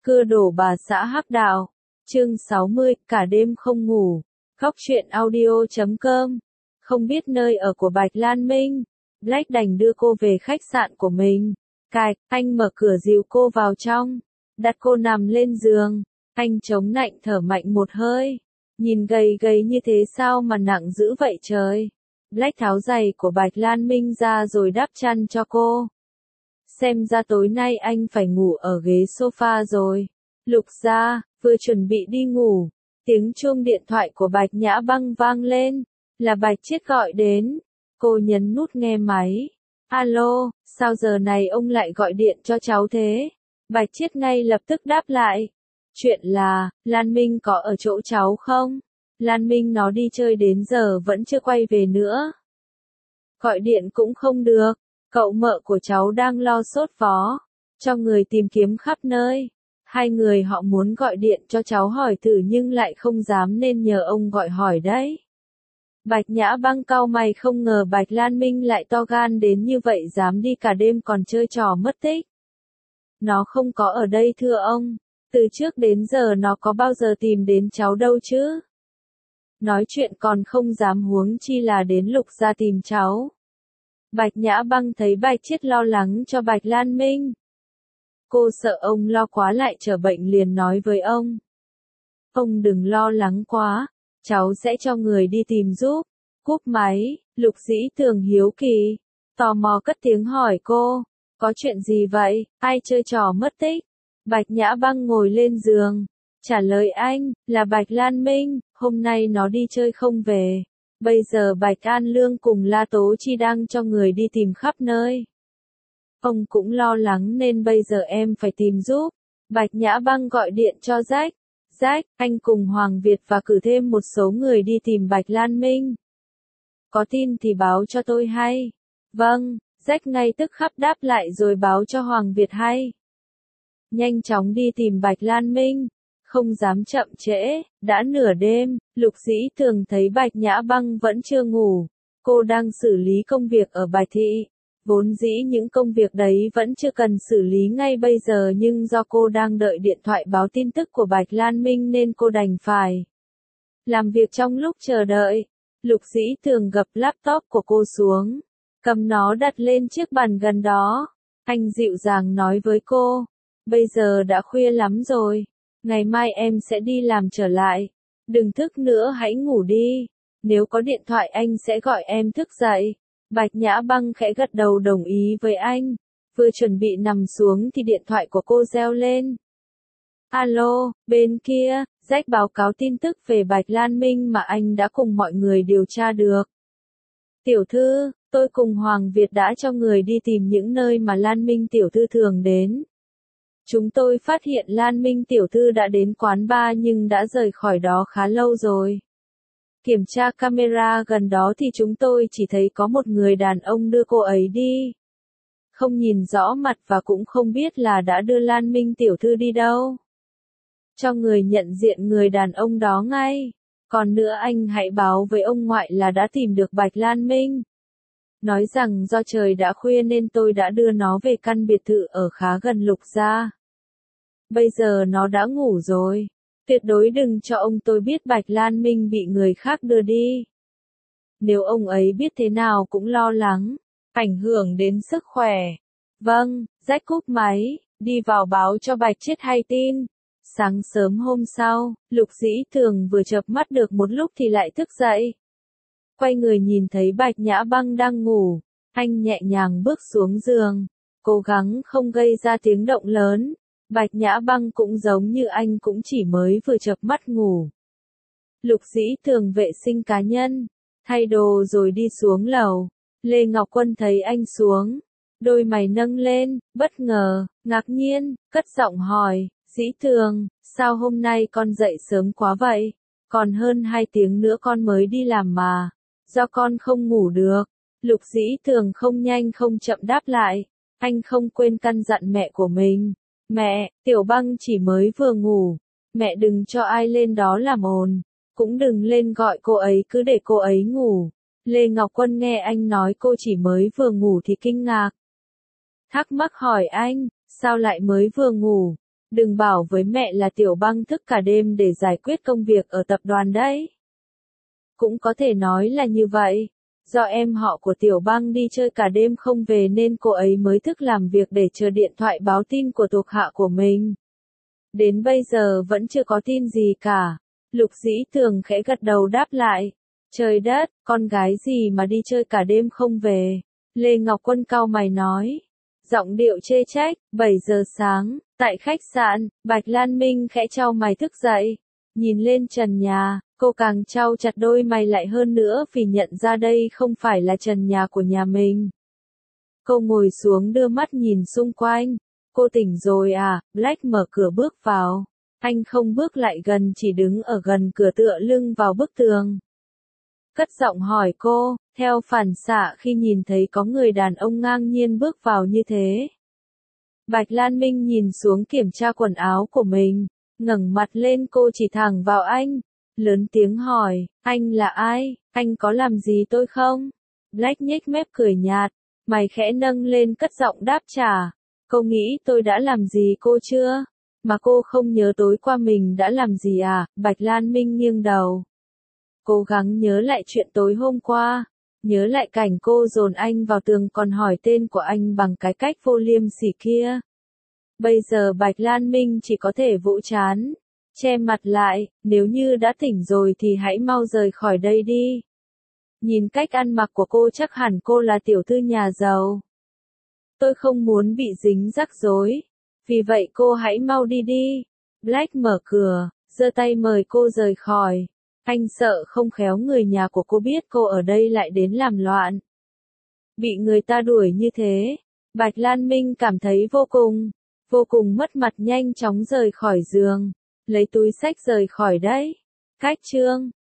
Cưa đổ bà xã hắc đạo. Chương 60, cả đêm không ngủ. Góc truyện audio.com. Không biết nơi ở của Bạch Lan Minh, Black đành đưa cô về khách sạn của mình. Cạch, anh mở cửa dìu cô vào trong, đặt cô nằm lên giường. Anh chống nạnh thở mạnh một hơi. Nhìn gầy gầy như thế sao mà nặng dữ vậy trời. Black tháo giày của Bạch Lan Minh ra rồi đắp chăn cho cô. Xem ra tối nay anh phải ngủ ở ghế sofa rồi. Lục gia, vừa chuẩn bị đi ngủ, tiếng chuông điện thoại của Bạch Nhã Băng vang lên, là Bạch Chiết gọi đến. Cô nhấn nút nghe máy. Alo, sao giờ này ông lại gọi điện cho cháu thế? Bạch Chiết ngay lập tức đáp lại. Chuyện là, Lan Minh có ở chỗ cháu không? Lan Minh nó đi chơi đến giờ vẫn chưa quay về nữa. Gọi điện cũng không được, cậu mợ của cháu đang lo sốt vó, cho người tìm kiếm khắp nơi. Hai người họ muốn gọi điện cho cháu hỏi thử nhưng lại không dám nên nhờ ông gọi hỏi đấy. Bạch Nhã Băng cau mày không ngờ Bạch Lan Minh lại to gan đến như vậy dám đi cả đêm còn chơi trò mất tích. Nó không có ở đây thưa ông, từ trước đến giờ nó có bao giờ tìm đến cháu đâu chứ. Nói chuyện còn không dám huống chi là đến Lục gia tìm cháu. Bạch Nhã Băng thấy Bạch Chiết lo lắng cho Bạch Lan Minh. Cô sợ ông lo quá lại trở bệnh liền nói với ông. Ông đừng lo lắng quá, cháu sẽ cho người đi tìm giúp. Cúp máy, Lục Dĩ Tường hiếu kỳ, tò mò cất tiếng hỏi cô, có chuyện gì vậy, ai chơi trò mất tích? Bạch Nhã Băng ngồi lên giường, trả lời anh, là Bạch Lan Minh, hôm nay nó đi chơi không về. Bây giờ Bạch An Lương cùng La Tố Chi đang cho người đi tìm khắp nơi. Ông cũng lo lắng nên bây giờ em phải tìm giúp. Bạch Nhã Băng gọi điện cho Jack. Jack, anh cùng Hoàng Việt và cử thêm một số người đi tìm Bạch Lan Minh. Có tin thì báo cho tôi hay. Vâng, Jack ngay tức khắc đáp lại rồi báo cho Hoàng Việt hay. Nhanh chóng đi tìm Bạch Lan Minh. Không dám chậm trễ, đã nửa đêm, Lục Dĩ Tường thấy Bạch Nhã Băng vẫn chưa ngủ. Cô đang xử lý công việc ở Bạch Thị. Vốn dĩ những công việc đấy vẫn chưa cần xử lý ngay bây giờ nhưng do cô đang đợi điện thoại báo tin tức của Bạch Lan Minh nên cô đành phải làm việc trong lúc chờ đợi. Lục Dĩ Tường gập laptop của cô xuống, cầm nó đặt lên chiếc bàn gần đó. Anh dịu dàng nói với cô, bây giờ đã khuya lắm rồi, ngày mai em sẽ đi làm trở lại. Đừng thức nữa hãy ngủ đi, nếu có điện thoại anh sẽ gọi em thức dậy. Bạch Nhã Băng khẽ gật đầu đồng ý với anh, vừa chuẩn bị nằm xuống thì điện thoại của cô reo lên. Alo, bên kia, Jack báo cáo tin tức về Bạch Lan Minh mà anh đã cùng mọi người điều tra được. Tiểu thư, tôi cùng Hoàng Việt đã cho người đi tìm những nơi mà Lan Minh tiểu thư thường đến. Chúng tôi phát hiện Lan Minh tiểu thư đã đến quán bar nhưng đã rời khỏi đó khá lâu rồi. Kiểm tra camera gần đó thì chúng tôi chỉ thấy có một người đàn ông đưa cô ấy đi. Không nhìn rõ mặt và cũng không biết là đã đưa Lan Minh tiểu thư đi đâu. Cho người nhận diện người đàn ông đó ngay. Còn nữa anh hãy báo với ông ngoại là đã tìm được Bạch Lan Minh. Nói rằng do trời đã khuya nên tôi đã đưa nó về căn biệt thự ở khá gần Lục gia. Bây giờ nó đã ngủ rồi. Tuyệt đối đừng cho ông tôi biết Bạch Lan Minh bị người khác đưa đi. Nếu ông ấy biết thế nào cũng lo lắng, ảnh hưởng đến sức khỏe. Vâng, Jack cúp máy, đi vào báo cho Bạch Chiết hay tin. Sáng sớm hôm sau, Lục Dĩ Tường vừa chợp mắt được một lúc thì lại thức dậy. Quay người nhìn thấy Bạch Nhã Băng đang ngủ, anh nhẹ nhàng bước xuống giường, cố gắng không gây ra tiếng động lớn. Bạch Nhã Băng cũng giống như anh cũng chỉ mới vừa chợp mắt ngủ. Lục Dĩ Tường vệ sinh cá nhân, thay đồ rồi đi xuống lầu. Lê Ngọc Quân thấy anh xuống, đôi mày nâng lên, bất ngờ, ngạc nhiên, cất giọng hỏi, Dĩ Tường, sao hôm nay con dậy sớm quá vậy? Còn hơn 2 tiếng nữa con mới đi làm mà, do con không ngủ được. Lục Dĩ Tường không nhanh không chậm đáp lại, anh không quên căn dặn mẹ của mình. Mẹ, Tiểu Băng chỉ mới vừa ngủ, mẹ đừng cho ai lên đó làm ồn, cũng đừng lên gọi cô ấy cứ để cô ấy ngủ. Lê Ngọc Quân nghe anh nói cô chỉ mới vừa ngủ thì kinh ngạc. Thắc mắc hỏi anh, sao lại mới vừa ngủ? Đừng bảo với mẹ là Tiểu Băng thức cả đêm để giải quyết công việc ở tập đoàn đấy. Cũng có thể nói là như vậy. Do em họ của Tiểu Băng đi chơi cả đêm không về nên cô ấy mới thức làm việc để chờ điện thoại báo tin của thuộc hạ của mình. Đến bây giờ vẫn chưa có tin gì cả. Lục Dĩ Tường khẽ gật đầu đáp lại. Trời đất, con gái gì mà đi chơi cả đêm không về. Lê Ngọc Quân cau mày nói. Giọng điệu chê trách, 7 giờ sáng, tại khách sạn, Bạch Lan Minh khẽ chau mày thức dậy. Nhìn lên trần nhà, cô càng chau chặt đôi mày lại hơn nữa vì nhận ra đây không phải là trần nhà của nhà mình. Cô ngồi xuống đưa mắt nhìn xung quanh. Cô tỉnh rồi à? Black mở cửa bước vào. Anh không bước lại gần, chỉ đứng ở gần cửa tựa lưng vào bức tường. Cất giọng hỏi cô, theo phản xạ khi nhìn thấy có người đàn ông ngang nhiên bước vào như thế. Bạch Lan Minh nhìn xuống kiểm tra quần áo của mình, ngẩng mặt lên cô chỉ thẳng vào anh, lớn tiếng hỏi, anh là ai, anh có làm gì tôi không? Black nhếch mép cười nhạt, mày khẽ nâng lên cất giọng đáp trả, cô nghĩ tôi đã làm gì cô chưa? Mà cô không nhớ tối qua mình đã làm gì à? Bạch Lan Minh nghiêng đầu. Cố gắng nhớ lại chuyện tối hôm qua, nhớ lại cảnh cô dồn anh vào tường còn hỏi tên của anh bằng cái cách vô liêm sỉ kia. Bây giờ Bạch Lan Minh chỉ có thể vỗ trán, che mặt lại, nếu như đã tỉnh rồi thì hãy mau rời khỏi đây đi. Nhìn cách ăn mặc của cô chắc hẳn cô là tiểu thư nhà giàu. Tôi không muốn bị dính rắc rối, vì vậy cô hãy mau đi đi. Black mở cửa, giơ tay mời cô rời khỏi. Anh sợ không khéo người nhà của cô biết cô ở đây lại đến làm loạn. Bị người ta đuổi như thế, Bạch Lan Minh cảm thấy vô cùng mất mặt, nhanh chóng rời khỏi giường, lấy túi xách rời khỏi đấy. Cách chương